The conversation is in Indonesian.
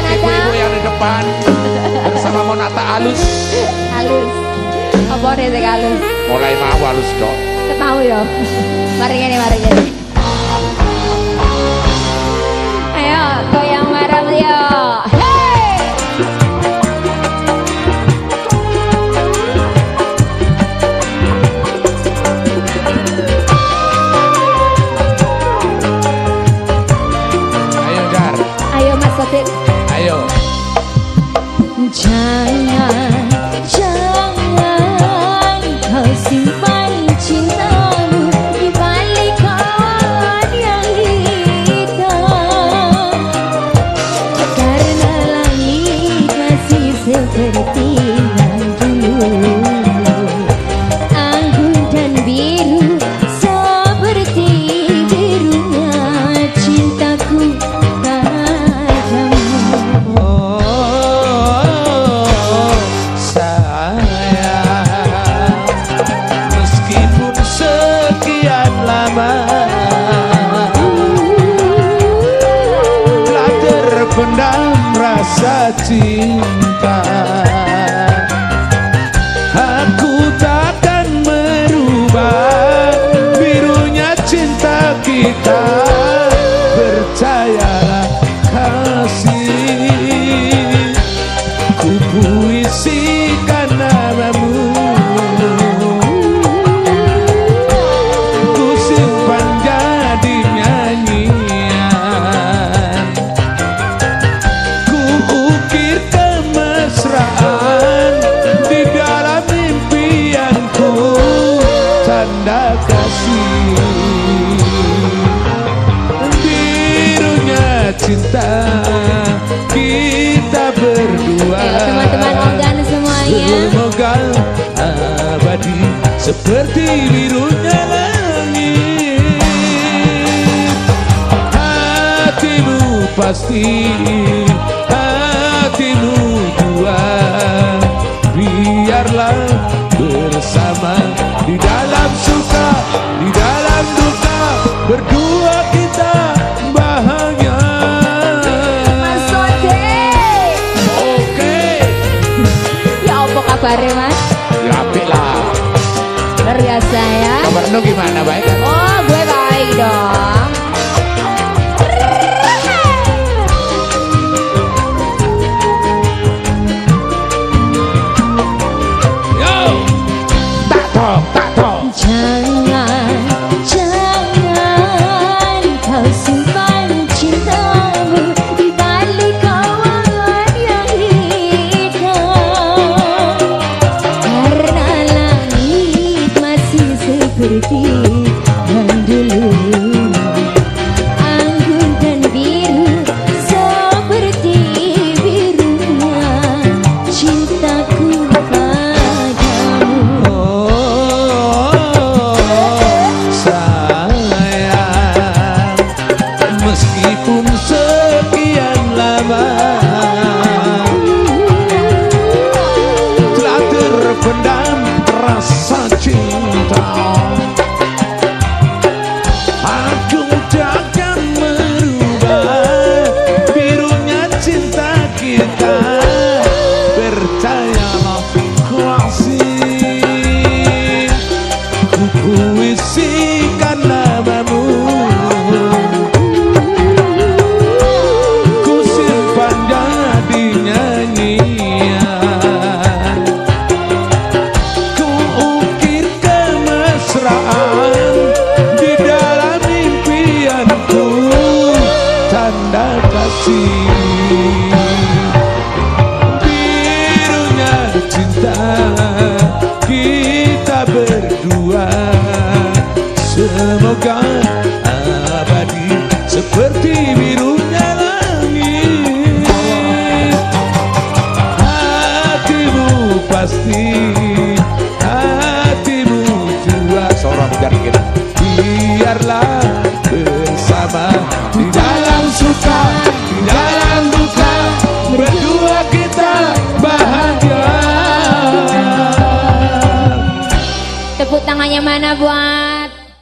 ibu-ibu yang di depan bersama Monata halus. Halus. Apa rene halus? Mulai mau halus dong. Ketau ya. Mari ngene, mari ngene. Ayo goyang bareng yo. Ayo. Jangan, jangan kau simpan cintamu di balik kawan yang hitam, karena langit masih seperti yang dulu, anggun dan biru seperti birunya cintaku. Pendam rasa cinta, aku takkan merubah birunya cinta kita. Percayalah kasih, ku puisikan namamu, ku simpan jadi nyanyian. Di dalam mimpianku, tanda kasih birunya cinta kita berdua. Ayo teman-teman organ semuanya, semoga abadi seperti birunya langit. Hatimu pasti, hatimu dua, biarlah bersama di dalam suka, di dalam duka, berdua kita bahagia. Mas Ode. Oke. Ya apa kabarnya Mas? Ya apik lah. Luar biasa ya. Kabarnya gimana, baik kan? Oh gue baik dong. Jangan, jangan kau simpan cintamu di balik kawan yang hitam, karena langit masih seperti yang dulu, anggun dan biru seperti birunya cintaku padamu. Meskipun sekian lama telah terpendam rasa cinta, aku takkan merubah birunya cinta kita. Percayalah kasih, ku puisikan namamu, di dalam mimpianku, tanda kasih birunya cinta kita berdua. Semoga abadi seperti birunya langit. Hatimu pasti, hatimu jua seorang garkin, biarlah bersama di dalam suka, di dalam duka, berdua kita bahagia. Tepuk tangannya mana buat